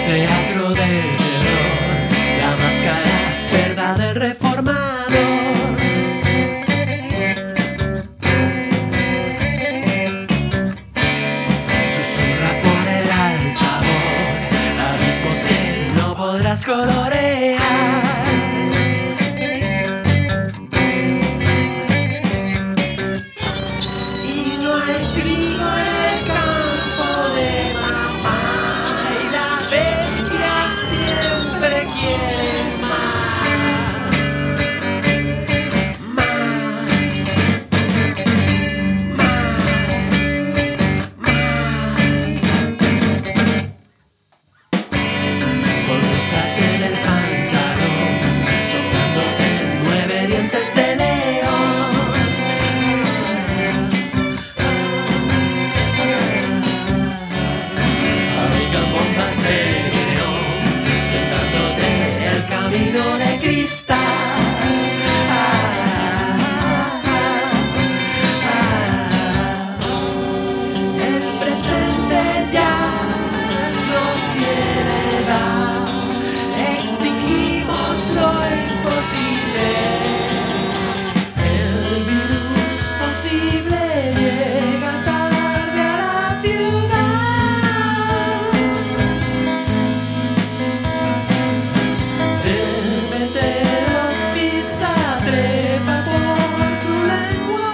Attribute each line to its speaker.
Speaker 1: teatro del terror, la máscara cerda del reformador. Susurra por el altavoz abismos que no podrás colorear. Y no hay trigo en el campo de mamá, y la bestia siempre quiere más, más, con risas en el pantalón, soplándote 9 dientes de león. Fabrican bombas de neón, sentándote el camino de cristal. El presente ya no tiene edad, exigimos lo imposible. El virus posible llega tarde a la ciudad. Te meteorofisa, trepa por tu lengua.